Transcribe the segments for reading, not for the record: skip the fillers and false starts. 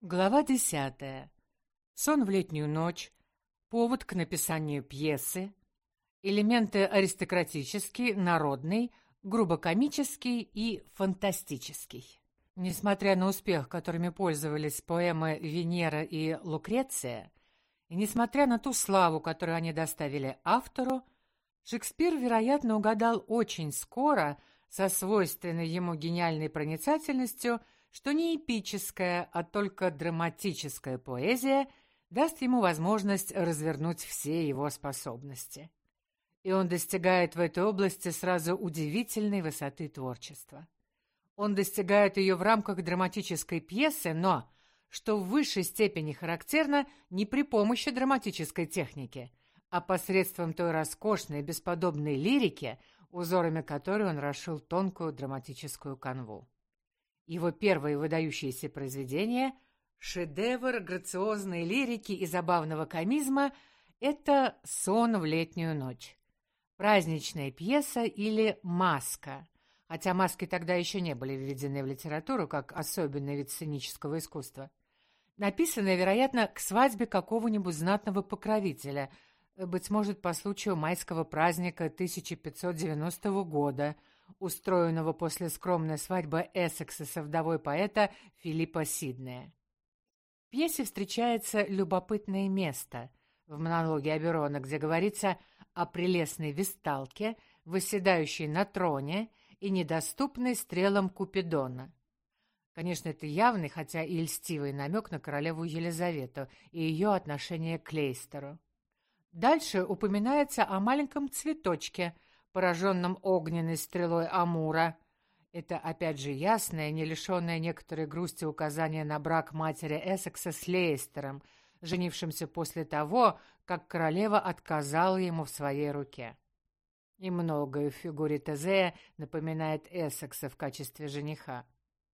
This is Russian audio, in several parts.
Глава 10. Сон в летнюю ночь. Повод к написанию пьесы. Элементы аристократический, народный, грубо-комический и фантастический. Несмотря на успех, которыми пользовались поэмы «Венера» и «Лукреция», и несмотря на ту славу, которую они доставили автору, Шекспир, вероятно, угадал очень скоро, со свойственной ему гениальной проницательностью, что не эпическая, а только драматическая поэзия даст ему возможность развернуть все его способности. И он достигает в этой области сразу удивительной высоты творчества. Он достигает ее в рамках драматической пьесы, но, что в высшей степени характерно, не при помощи драматической техники, а посредством той роскошной, бесподобной лирики, узорами которой он расшил тонкую драматическую канву. Его первое выдающееся произведение, шедевр грациозной лирики и забавного комизма, это «Сон в летнюю ночь». Праздничная пьеса или маска, хотя маски тогда еще не были введены в литературу как особенный вид сценического искусства, написанная, вероятно, к свадьбе какого-нибудь знатного покровителя, быть может, по случаю майского праздника 1590 года, устроенного после скромной свадьбы Эссекса со вдовой поэта Филиппа Сиднея. В пьесе встречается любопытное место в монологе Оберона, где говорится о прелестной весталке, восседающей на троне и недоступной стрелам Купидона. Конечно, это явный, хотя и льстивый намек на королеву Елизавету и ее отношение к Лейстеру. Дальше упоминается о маленьком цветочке, пораженном огненной стрелой Амура. Это, опять же, ясное, не лишенное некоторой грусти указание на брак матери Эссекса с Лейстером, женившимся после того, как королева отказала ему в своей руке. И многое в фигуре Тезея напоминает Эссекса в качестве жениха.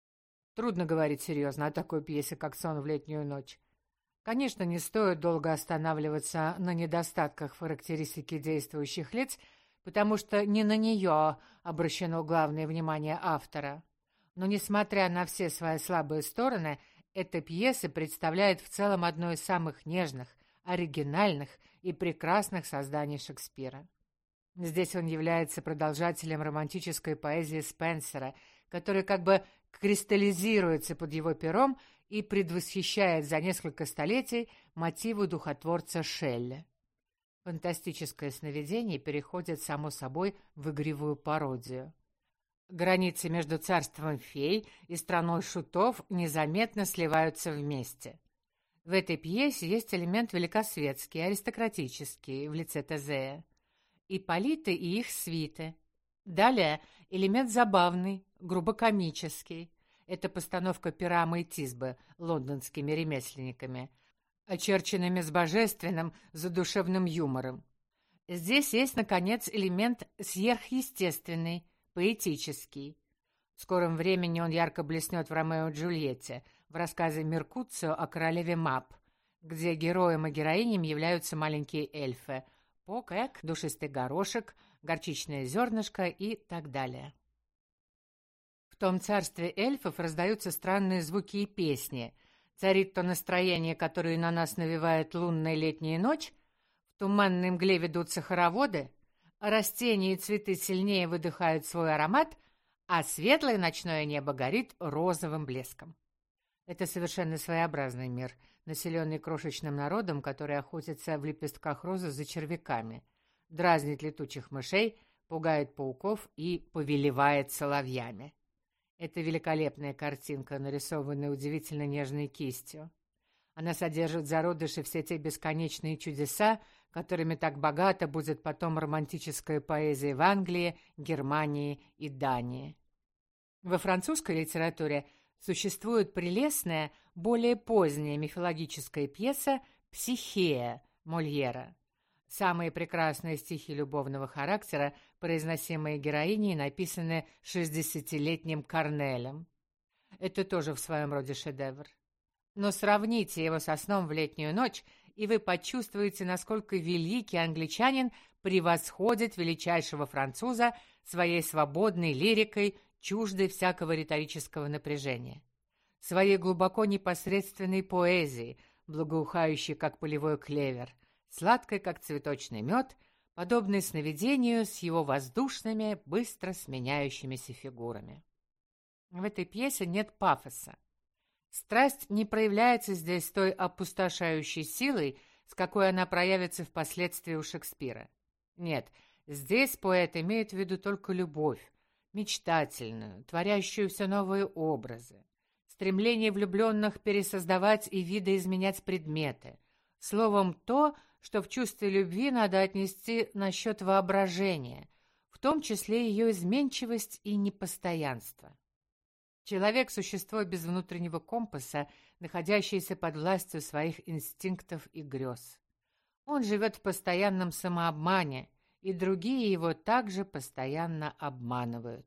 Трудно говорить серьезно о такой пьесе, как «Сон в летнюю ночь». Конечно, не стоит долго останавливаться на недостатках характеристики действующих лиц, потому что не на нее обращено главное внимание автора. Но, несмотря на все свои слабые стороны, эта пьеса представляет в целом одно из самых нежных, оригинальных и прекрасных созданий Шекспира. Здесь он является продолжателем романтической поэзии Спенсера, которая как бы кристаллизируется под его пером и предвосхищает за несколько столетий мотивы духотворца Шелли. Фантастическое сновидение переходит, само собой, в игривую пародию. Границы между царством фей и страной шутов незаметно сливаются вместе. В этой пьесе есть элемент великосветский, аристократический, в лице Тезея. Ипполиты и их свиты. Далее элемент забавный, грубо-комический. Это постановка Пирама и Тисбы лондонскими ремесленниками, очерченными с божественным, задушевным юмором. Здесь есть, наконец, элемент сверхъестественный, поэтический. В скором времени он ярко блеснет в «Ромео и Джульетте», в рассказе Меркуцио о королеве Маб, где героем и героиням являются маленькие эльфы – Пок-эк, душистый горошек, горчичное зернышко и так далее. В том царстве эльфов раздаются странные звуки и песни. Царит то настроение, которое на нас навевает лунная летняя ночь, в туманной мгле ведутся хороводы, растения и цветы сильнее выдыхают свой аромат, а светлое ночное небо горит розовым блеском. Это совершенно своеобразный мир, населенный крошечным народом, который охотится в лепестках розы за червяками, дразнит летучих мышей, пугает пауков и повелевает соловьями. Это великолепная картинка, нарисованная удивительно нежной кистью. Она содержит в зародыше все те бесконечные чудеса, которыми так богата будет потом романтическая поэзия в Англии, Германии и Дании. Во французской литературе существует прелестная, более поздняя мифологическая пьеса «Психея» Мольера. Самые прекрасные стихи любовного характера, произносимые героиней, написаны 60-летним Корнелем. Это тоже в своем роде шедевр. Но сравните его со «Сном в летнюю ночь», и вы почувствуете, насколько великий англичанин превосходит величайшего француза своей свободной лирикой, чуждой всякого риторического напряжения. своей глубоко непосредственной поэзией, благоухающей, как полевой клевер, сладкой, как цветочный мед, подобной сновидению с его воздушными, быстро сменяющимися фигурами. В этой пьесе нет пафоса. Страсть не проявляется здесь той опустошающей силой, с какой она проявится впоследствии у Шекспира. Нет, здесь поэт имеет в виду только любовь, мечтательную, творящую все новые образы, стремление влюбленных пересоздавать и видоизменять предметы, словом, то, что в чувстве любви надо отнести насчет воображения, в том числе ее изменчивость и непостоянство. Человек – существо без внутреннего компаса, находящееся под властью своих инстинктов и грез. Он живет в постоянном самообмане, и другие его также постоянно обманывают.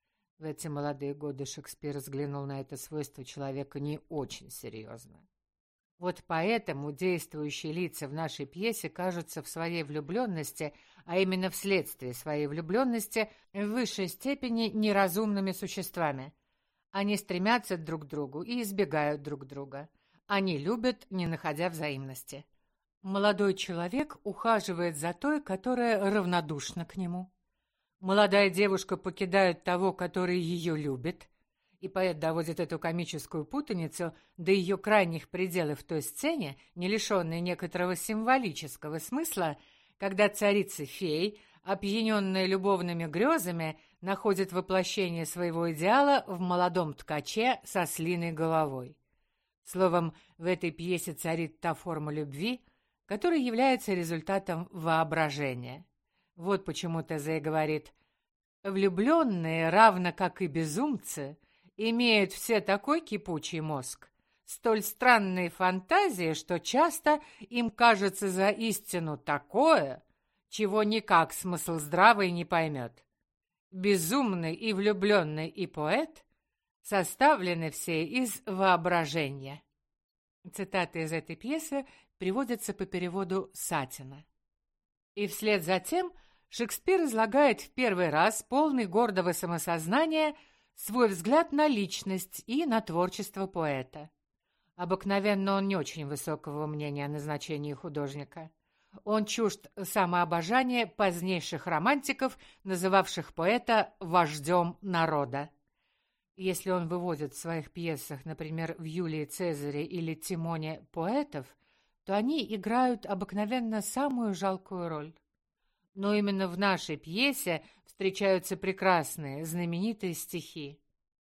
В эти молодые годы Шекспир взглянул на это свойство человека не очень серьезно. Вот поэтому действующие лица в нашей пьесе кажутся в своей влюбленности, а именно вследствие своей влюбленности, в высшей степени неразумными существами. Они стремятся друг к другу и избегают друг друга. Они любят, не находя взаимности. Молодой человек ухаживает за той, которая равнодушна к нему. Молодая девушка покидает того, который ее любит. И поэт доводит эту комическую путаницу до ее крайних пределов в той сцене, не лишенной некоторого символического смысла, когда царица-фей, опьяненная любовными грезами, находит воплощение своего идеала в молодом ткаче со ослиной головой. Словом, в этой пьесе царит та форма любви, которая является результатом воображения. Вот почему Тезей говорит: «Влюбленные, равно как и безумцы, имеют все такой кипучий мозг, столь странные фантазии, что часто им кажется за истину такое, чего никак смысл здравый не поймет. Безумный и влюбленный и поэт составлены все из воображения». Цитаты из этой пьесы приводятся по переводу Сатина. И вслед за тем Шекспир излагает в первый раз, полный гордого самосознания, свой взгляд на личность и на творчество поэта. Обыкновенно он не очень высокого мнения о назначении художника. Он чужд самообожания позднейших романтиков, называвших поэта вождем народа. Если он выводит в своих пьесах, например, в «Юлии Цезаре» или «Тимоне» поэтов, то они играют обыкновенно самую жалкую роль. Но именно в нашей пьесе встречаются прекрасные, знаменитые стихи.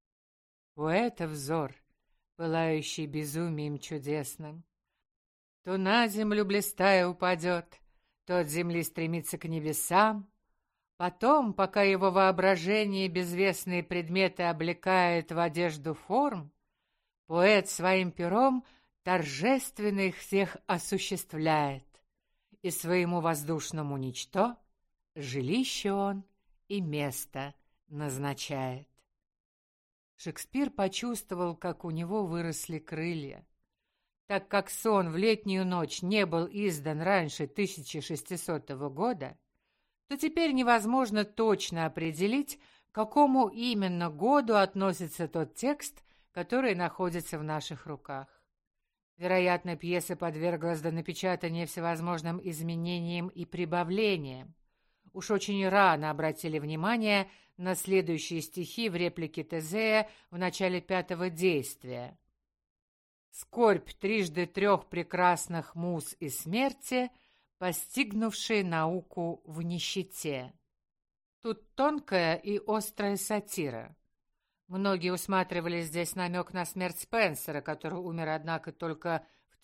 Поэта взор, пылающий безумием чудесным, то на землю блистая упадет, то от земли стремится к небесам. Потом, пока его воображение безвестные предметы облекает в одежду форм, поэт своим пером торжественно их всех осуществляет, и своему воздушному ничто жилище он и место назначает. Шекспир почувствовал, как у него выросли крылья. Так как сон в летнюю ночь не был издан раньше 1600 года, то теперь невозможно точно определить, к какому именно году относится тот текст, который находится в наших руках. Вероятно, пьеса подверглась до напечатания всевозможным изменениям и прибавлениям. Уж очень рано обратили внимание на следующие стихи в реплике Тезея в начале пятого действия. «Скорбь трижды трех прекрасных муз и смерти, постигнувшие науку в нищете». Тут тонкая и острая сатира. Многие усматривали здесь намек на смерть Спенсера, который умер, однако, только в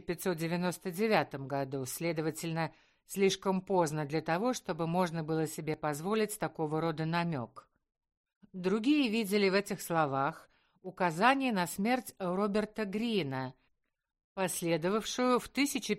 1599 году, следовательно, слишком поздно для того, чтобы можно было себе позволить такого рода намек. Другие видели в этих словах указание на смерть Роберта Грина, последовавшую в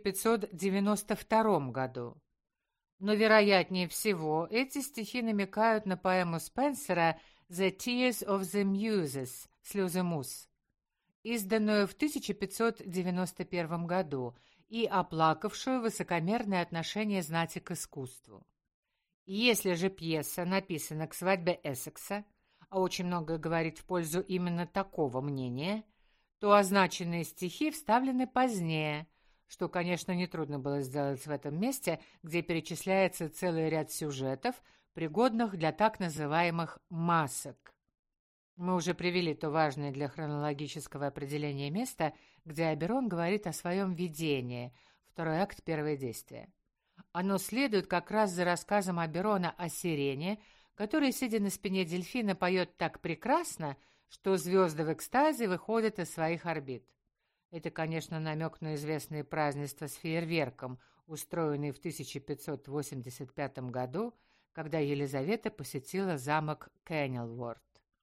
1592 году. Но, вероятнее всего, эти стихи намекают на поэму Спенсера «The Tears of the Muses» «Слезы муз», изданную в 1591 году и оплакавшую высокомерное отношение знати к искусству. Если же пьеса написана к свадьбе Эссекса, а очень многое говорит в пользу именно такого мнения, то означенные стихи вставлены позднее, что, конечно, нетрудно было сделать в этом месте, где перечисляется целый ряд сюжетов, пригодных для так называемых масок. Мы уже привели то важное для хронологического определения место, где Оберон говорит о своем видении, второй акт, первое действие. Оно следует как раз за рассказом Оберона о сирене, который, сидя на спине дельфина, поет так прекрасно, что звезды в экстазе выходят из своих орбит. Это, конечно, намек на известные празднества с фейерверком, устроенные в 1585 году, когда Елизавета посетила замок Кенилворт.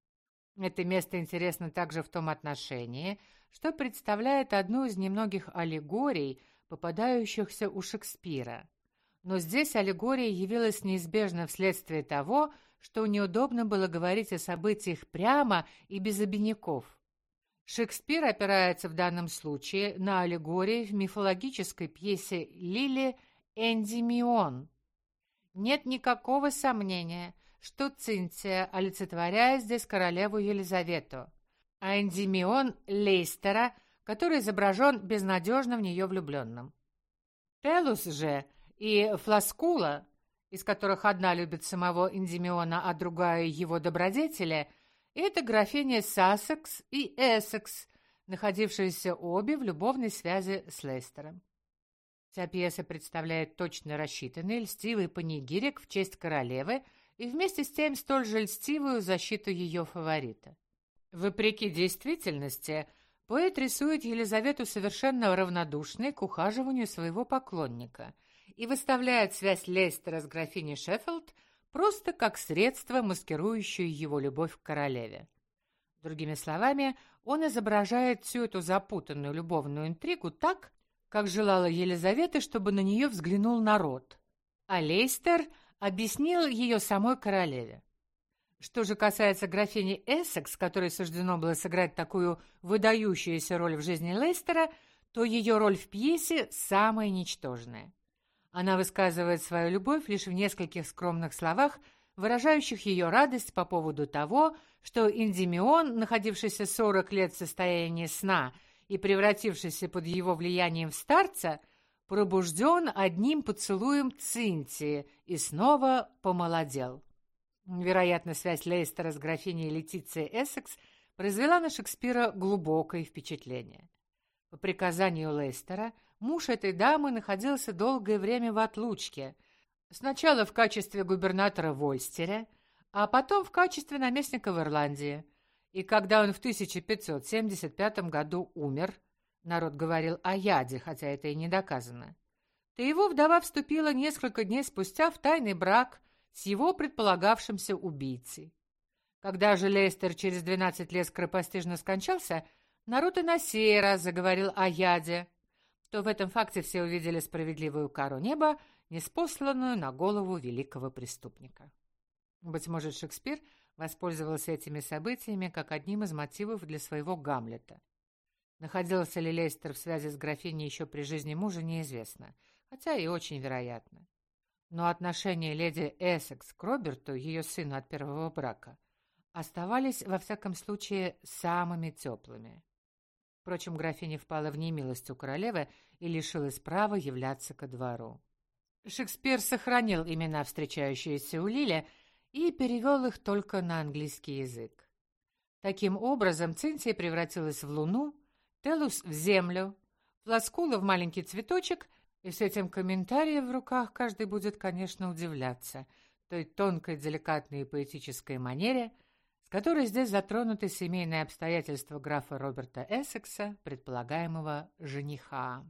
Это место интересно также в том отношении, что представляет одну из немногих аллегорий, попадающихся у Шекспира. Но здесь аллегория явилась неизбежно вследствие того, что неудобно было говорить о событиях прямо и без обиняков. Шекспир опирается в данном случае на аллегории в мифологической пьесе Лили «Эндимион». Нет никакого сомнения, что Цинтия олицетворяет здесь королеву Елизавету, а Эндимион — Лейстера, который изображен безнадежно в нее влюбленным. Телус же и Фласкула, из которых одна любит самого Эндимиона, а другая — его добродетели, это графиня Сассекс и Эссекс, находившиеся обе в любовной связи с Лейстером. Вся пьеса представляет точно рассчитанный льстивый панигирик в честь королевы и вместе с тем столь же льстивую защиту ее фаворита. Вопреки действительности, поэт рисует Елизавету совершенно равнодушной к ухаживанию своего поклонника и выставляет связь Лейстера с графиней Шеффилд просто как средство, маскирующее его любовь к королеве. Другими словами, он изображает всю эту запутанную любовную интригу так, как желала Елизавета, чтобы на нее взглянул народ, а Лейстер объяснил ее самой королеве. Что же касается графини Эссекс, которой суждено было сыграть такую выдающуюся роль в жизни Лейстера, то ее роль в пьесе самая ничтожная. Она высказывает свою любовь лишь в нескольких скромных словах, выражающих ее радость по поводу того, что Эндимион, находившийся 40 лет в состоянии сна и превратившийся под его влиянием в старца, пробужден одним поцелуем Цинтии и снова помолодел. Вероятно, связь Лейстера с графиней Летицией Эссекс произвела на Шекспира глубокое впечатление. По приказанию Лейстера муж этой дамы находился долгое время в отлучке, сначала в качестве губернатора в Ольстере, а потом в качестве наместника в Ирландии. И когда он в 1575 году умер, народ говорил о яде, хотя это и не доказано, то его вдова вступила несколько дней спустя в тайный брак с его предполагавшимся убийцей. Когда же Лейстер через 12 лет скоропостижно скончался, народ и на сей раз заговорил о яде, то в этом факте все увидели справедливую кару неба, ниспосланную на голову великого преступника. Быть может, Шекспир воспользовался этими событиями как одним из мотивов для своего Гамлета. Находился ли Лейстер в связи с графиней еще при жизни мужа, неизвестно, хотя и очень вероятно. Но отношения леди Эссекс к Роберту, ее сыну от первого брака, оставались, во всяком случае, самыми теплыми. Впрочем, графиня впала в немилость у королевы и лишилась права являться ко двору. Шекспир сохранил имена, встречающиеся у Лили, и перевел их только на английский язык. Таким образом, Цинтия превратилась в луну, Телус — в землю, Фласкула — в маленький цветочек, и с этим комментарием в руках каждый будет, конечно, удивляться той тонкой, деликатной и поэтической манере, с которой здесь затронуты семейные обстоятельства графа Роберта Эссекса, предполагаемого жениха.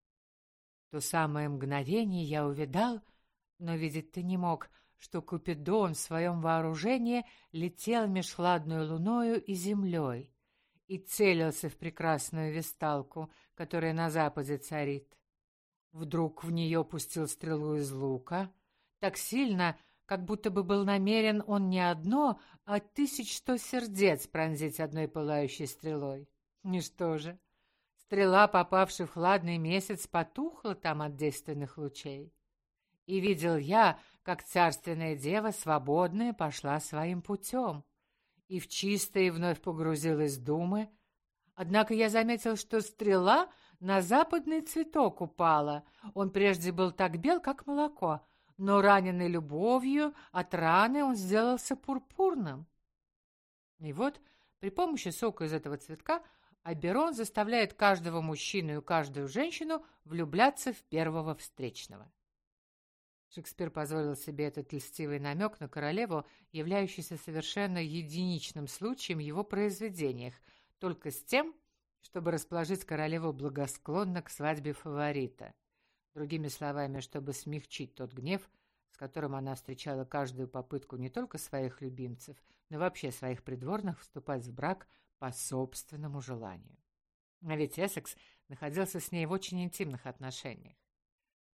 То самое мгновение я увидал, но видеть ты не мог, что Купидон в своем вооружении летел меж хладную луною и землей и целился в прекрасную весталку, которая на западе царит. Вдруг в нее пустил стрелу из лука, так сильно, как будто бы был намерен он не одно, а 1100 сердец пронзить одной пылающей стрелой. И что же? Стрела, попавшая в хладный месяц, потухла там от действенных лучей. И видел я, как царственная дева, свободная, пошла своим путем, и в чистое вновь погрузилась думы, Однако я заметил, что стрела на западный цветок упала. Он прежде был так бел, как молоко, но раненый любовью от раны он сделался пурпурным. И вот при помощи сока из этого цветка Оберон заставляет каждого мужчину и каждую женщину влюбляться в первого встречного. Шекспир позволил себе этот льстивый намек на королеву, являющийся совершенно единичным случаем в его произведениях, только с тем, чтобы расположить королеву благосклонно к свадьбе фаворита. Другими словами, чтобы смягчить тот гнев, с которым она встречала каждую попытку не только своих любимцев, но и вообще своих придворных вступать в брак по собственному желанию. А ведь Эссекс находился с ней в очень интимных отношениях. В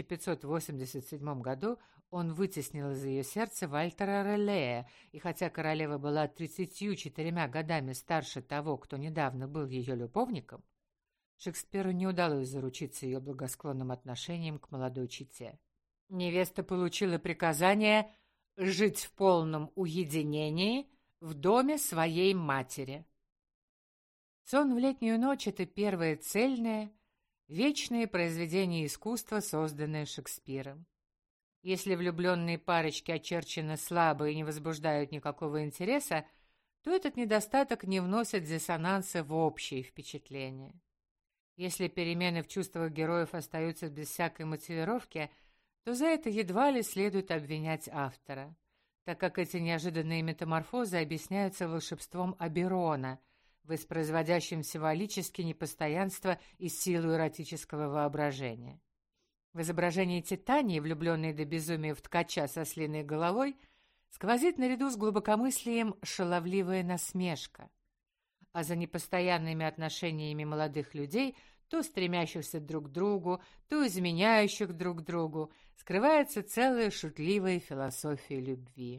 1587 году он вытеснил из ее сердца Вальтера Релея, и хотя королева была 34 годами старше того, кто недавно был ее любовником, Шекспиру не удалось заручиться ее благосклонным отношением к молодой чете. Невеста получила приказание жить в полном уединении в доме своей матери. «Сон в летнюю ночь» — это первое цельное, вечное произведение искусства, созданное Шекспиром. Если влюбленные парочки очерчены слабо и не возбуждают никакого интереса, то этот недостаток не вносит диссонанса в общее впечатление. Если перемены в чувствах героев остаются без всякой мотивировки, то за это едва ли следует обвинять автора, так как эти неожиданные метаморфозы объясняются волшебством Оберона, воспроизводящим символически непостоянство и силу эротического воображения. В изображении Титании, влюбленной до безумия в ткача со ослиной головой, сквозит наряду с глубокомыслием шаловливая насмешка. А за непостоянными отношениями молодых людей, то стремящихся друг к другу, то изменяющих друг другу, скрывается целая шутливая философия любви.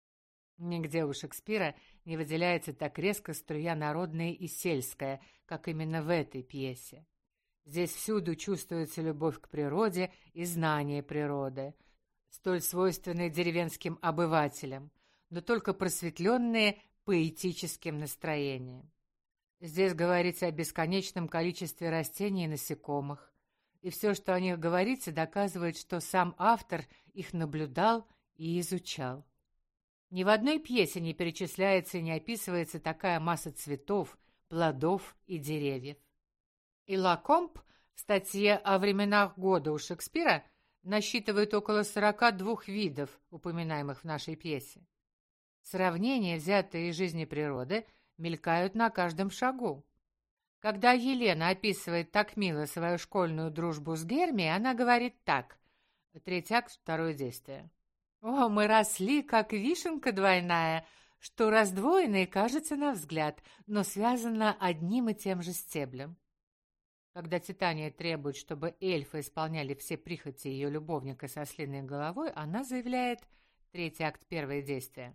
Нигде у Шекспира не выделяется так резко струя народная и сельская, как именно в этой пьесе. Здесь всюду чувствуется любовь к природе и знание природы, столь свойственные деревенским обывателям, но только просветленные поэтическим настроением. Здесь говорится о бесконечном количестве растений и насекомых, и все, что о них говорится, доказывает, что сам автор их наблюдал и изучал. Ни в одной пьесе не перечисляется и не описывается такая масса цветов, плодов и деревьев. И Лакомб в статье о временах года у Шекспира насчитывает около 42 видов, упоминаемых в нашей пьесе. Сравнения, взятые из жизни природы, мелькают на каждом шагу. Когда Елена описывает так мило свою школьную дружбу с Гермией, она говорит так. Третий акт, второе действие. «О, мы росли, как вишенка двойная, что раздвоенные кажется на взгляд, но связано одним и тем же стеблем». Когда Титания требует, чтобы эльфы исполняли все прихоти ее любовника со ослиной головой, она заявляет, третий акт, первое действие.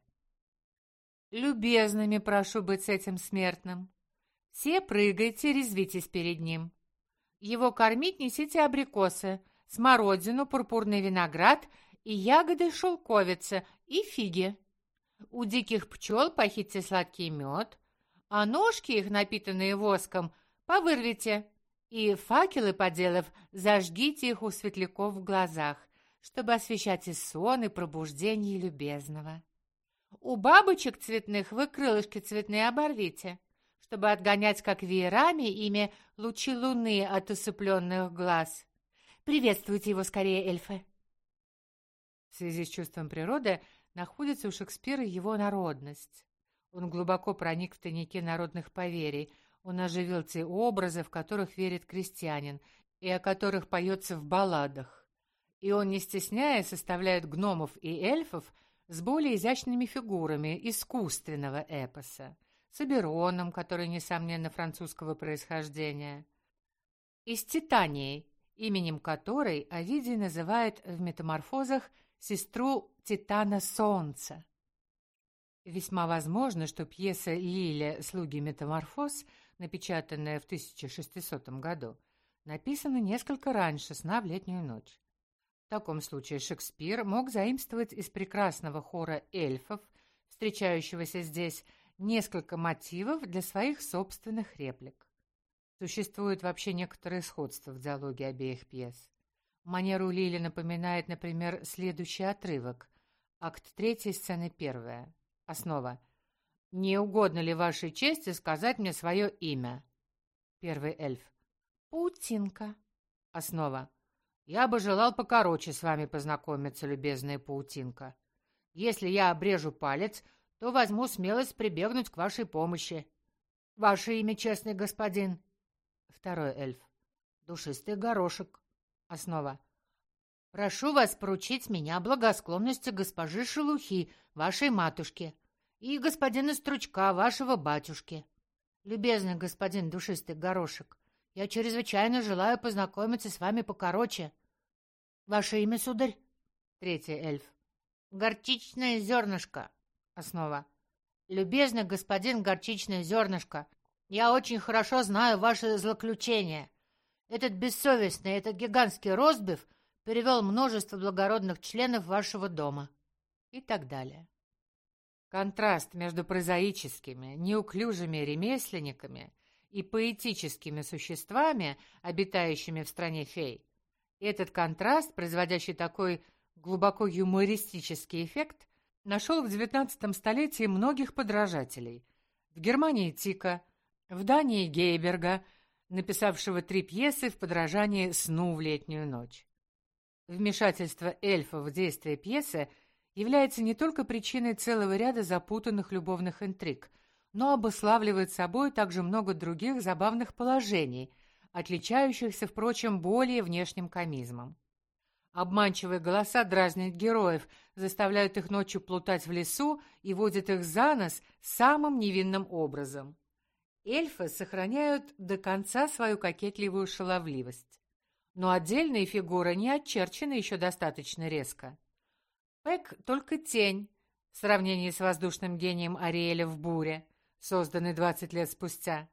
«Любезными прошу быть с этим смертным. Все прыгайте, резвитесь перед ним. Его кормить несите абрикосы, смородину, пурпурный виноград и ягоды шелковицы, и фиги. У диких пчел похитьте сладкий мед, а ножки их, напитанные воском, повырвите, и факелы, поделав, зажгите их у светляков в глазах, чтобы освещать и сон, и пробуждение любезного. У бабочек цветных вы крылышки цветные оборвите, чтобы отгонять, как веерами, ими лучи луны от усыпленных глаз. Приветствуйте его скорее, эльфы!» В связи с чувством природы находится у Шекспира его народность. Он глубоко проник в тайники народных поверий, он оживил те образы, в которых верит крестьянин, и о которых поется в балладах. И он, не стесняясь, составляет гномов и эльфов с более изящными фигурами искусственного эпоса, с Обероном, который, несомненно, французского происхождения, и с Титанией, именем которой Овидий называет в «Метаморфозах» сестру Титана Солнца. Весьма возможно, что пьеса «Лиля. Слуги Метаморфоз», напечатанная в 1600 году, написана несколько раньше «Сна в летнюю ночь». В таком случае Шекспир мог заимствовать из прекрасного хора эльфов, встречающегося здесь, несколько мотивов для своих собственных реплик. Существует вообще некоторое сходство в диалоге обеих пьес. Манеру Лили напоминает, например, следующий отрывок. Акт 3, сцена 1. Основа. «Не угодно ли вашей чести сказать мне свое имя?» Первый эльф. «Паутинка». Основа. «Я бы желал покороче с вами познакомиться, любезная паутинка. Если я обрежу палец, то возьму смелость прибегнуть к вашей помощи. Ваше имя, честный господин?» Второй эльф. «Душистый горошек». Основа. «Прошу вас поручить меня благосклонности госпожи Шелухи, вашей матушки, и господина Стручка, вашего батюшки. Любезный господин Душистый горошек, я чрезвычайно желаю познакомиться с вами покороче. Ваше имя, сударь?» Третий эльф. «Горчичное зернышко». Основа. «Любезный господин Горчичное зернышко, я очень хорошо знаю ваши злоключения. Этот бессовестный, этот гигантский ростбиф перевел множество благородных членов вашего дома». И так далее. Контраст между прозаическими, неуклюжими ремесленниками и поэтическими существами, обитающими в стране фей, этот контраст, производящий такой глубоко юмористический эффект, нашел в XIX столетии многих подражателей. В Германии Тика, в Дании Гейберга, написавшего 3 пьесы в подражании «Сну в летнюю ночь». Вмешательство эльфов в действие пьесы является не только причиной целого ряда запутанных любовных интриг, но обуславливает собой также много других забавных положений, отличающихся, впрочем, более внешним комизмом. Обманчивые голоса дразнят героев, заставляют их ночью плутать в лесу и водят их за нос самым невинным образом. Эльфы сохраняют до конца свою кокетливую шаловливость. Но отдельные фигуры не очерчены еще достаточно резко. Пэк — только тень в сравнении с воздушным гением Ариэля в «Буре», созданной 20 лет спустя.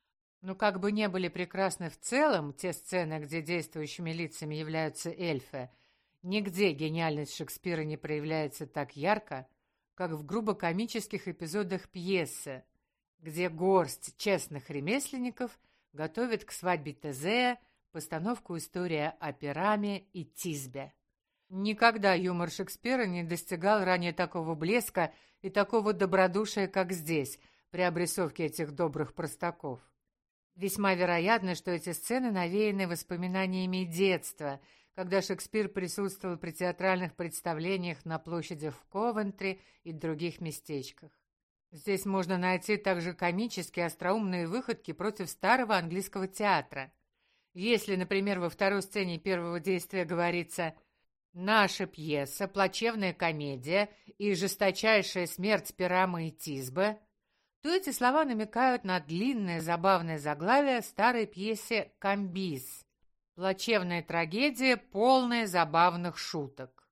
Но как бы не были прекрасны в целом те сцены, где действующими лицами являются эльфы, нигде гениальность Шекспира не проявляется так ярко, как в грубо-комических эпизодах пьесы, где горсть честных ремесленников готовит к свадьбе Тезея постановку «История о Пираме и Тисбе». Никогда юмор Шекспира не достигал ранее такого блеска и такого добродушия, как здесь, при обрисовке этих добрых простаков. Весьма вероятно, что эти сцены навеяны воспоминаниями детства, когда Шекспир присутствовал при театральных представлениях на площади в Ковентри и других местечках. Здесь можно найти также комические остроумные выходки против старого английского театра. Если, например, во второй сцене первого действия говорится «Наша пьеса, плачевная комедия и жесточайшая смерть Пирама и Тисбе», то эти слова намекают на длинное забавное заглавие старой пьесе «Камбис» — плачевная трагедия, полная забавных шуток.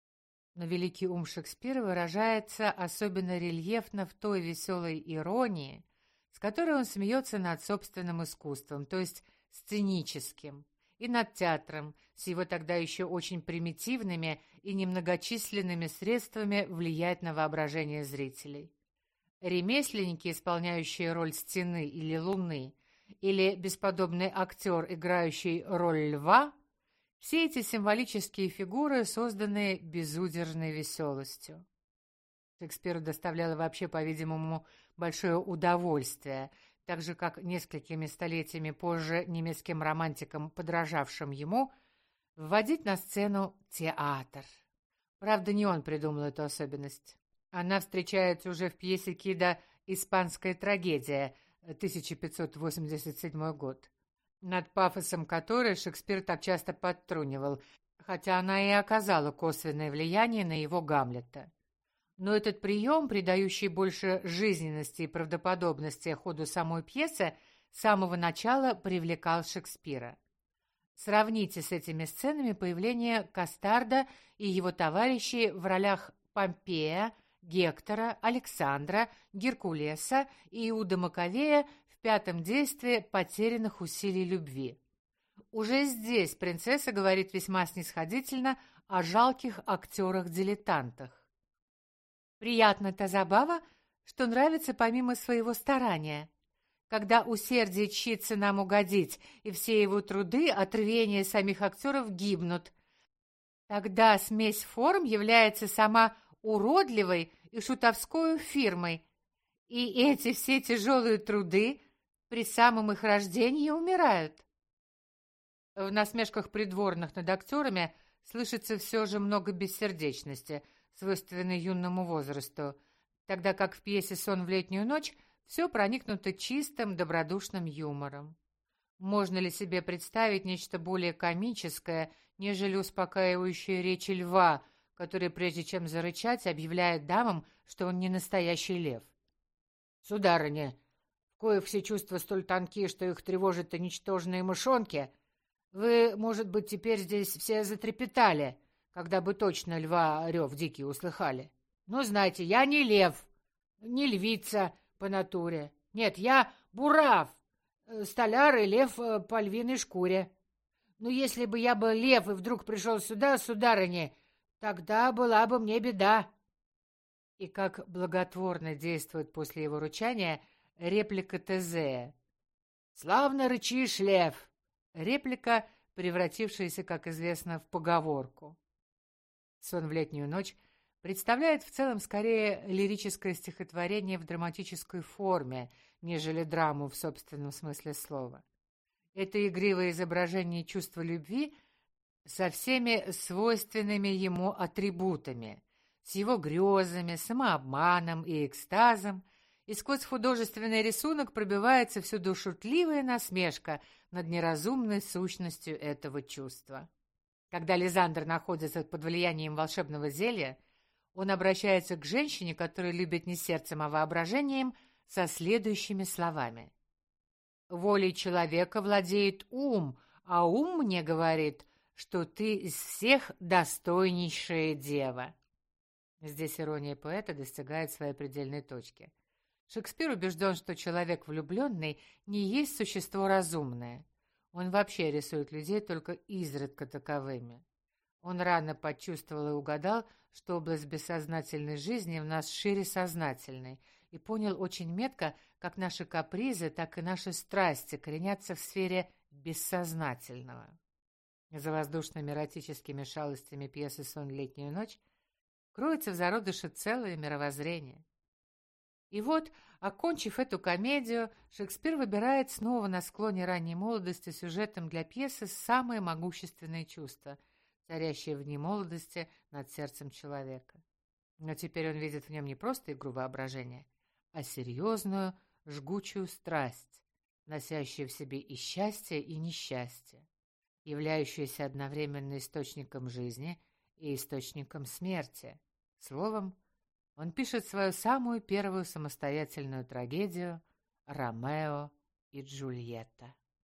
Но великий ум Шекспира выражается особенно рельефно в той веселой иронии, с которой он смеется над собственным искусством, то есть сценическим, и над театром, с его тогда еще очень примитивными и немногочисленными средствами влиять на воображение зрителей. Ремесленники, исполняющие роль стены или луны, или бесподобный актер, играющий роль льва, все эти символические фигуры созданы безудержной веселостью. Шекспиру доставляло вообще, по-видимому, большое удовольствие, так же, как несколькими столетиями позже немецким романтикам, подражавшим ему, вводить на сцену театр. Правда, не он придумал эту особенность. Она встречается уже в пьесе Кида «Испанская трагедия», 1587 год, над пафосом которой Шекспир так часто подтрунивал, хотя она и оказала косвенное влияние на его Гамлета. Но этот прием, придающий больше жизненности и правдоподобности ходу самой пьесы, с самого начала привлекал Шекспира. Сравните с этими сценами появление Кастарда и его товарищей в ролях Помпея, Гектора, Александра, Геркулеса и Иуда Маковея в пятом действии «Потерянных усилий любви». Уже здесь принцесса говорит весьма снисходительно о жалких актерах-дилетантах. «Приятна та забава, что нравится помимо своего старания. Когда усердие чится нам угодить, и все его труды от рвения самих актеров гибнут, тогда смесь форм является сама уродливой и шутовской фирмой, и эти все тяжелые труды при самом их рождении умирают. В насмешках придворных над актерами слышится все же много бессердечности, свойственной юному возрасту, тогда как в пьесе «Сон в летнюю ночь» все проникнуто чистым, добродушным юмором. Можно ли себе представить нечто более комическое, нежели успокаивающие речи льва, который, прежде чем зарычать, объявляет дамам, что он не настоящий лев? «Сударыня, в коих все чувства столь тонкие, что их тревожат и ничтожные мышонки, вы, может быть, теперь здесь все затрепетали, когда бы точно льва рев дикий услыхали. Но знаете, я не лев, не львица по натуре. Нет, я бурав, столяр и лев по львиной шкуре. Но если бы я был лев и вдруг пришел сюда, сударыня, тогда была бы мне беда». И как благотворно действует после его ручания реплика Тезея. «Славно рычишь, лев!» Реплика, превратившаяся, как известно, в поговорку. «Сон в летнюю ночь» представляет в целом скорее лирическое стихотворение в драматической форме, нежели драму в собственном смысле слова. Это игривое изображение чувства любви со всеми свойственными ему атрибутами, с его грезами, самообманом и экстазом, и сквозь художественный рисунок пробивается всюду шутливая насмешка над неразумной сущностью этого чувства. Когда Лизандр находится под влиянием волшебного зелья, он обращается к женщине, которая любит не сердцем, а воображением, со следующими словами. «Волей человека владеет ум, а ум мне говорит, что ты из всех достойнейшая дева». Здесь ирония поэта достигает своей предельной точки. Шекспир убежден, что человек влюбленный не есть существо разумное. Он вообще рисует людей только изредка таковыми. Он рано почувствовал и угадал, что область бессознательной жизни в нас шире сознательной, и понял очень метко, как наши капризы, так и наши страсти коренятся в сфере бессознательного. За воздушными эротическими шалостями пьесы «Сон в летнюю ночь» кроется в зародыше целое мировоззрение. И вот, окончив эту комедию, Шекспир выбирает снова на склоне ранней молодости сюжетом для пьесы самые могущественные чувства, царящие в дни молодости над сердцем человека. Но теперь он видит в нем не просто игру воображения, а серьезную, жгучую страсть, носящую в себе и счастье, и несчастье, являющуюся одновременно источником жизни и источником смерти. Словом, он пишет свою самую первую самостоятельную трагедию «Ромео и Джульетта».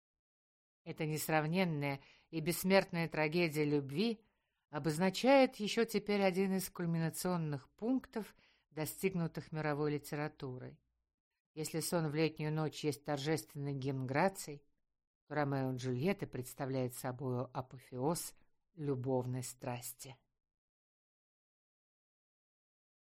Эта несравненная и бессмертная трагедия любви обозначает еще теперь один из кульминационных пунктов, достигнутых мировой литературой. Если «Сон в летнюю ночь» есть торжественный гимн граций, то «Ромео и Джульетта» представляет собой апофеоз любовной страсти.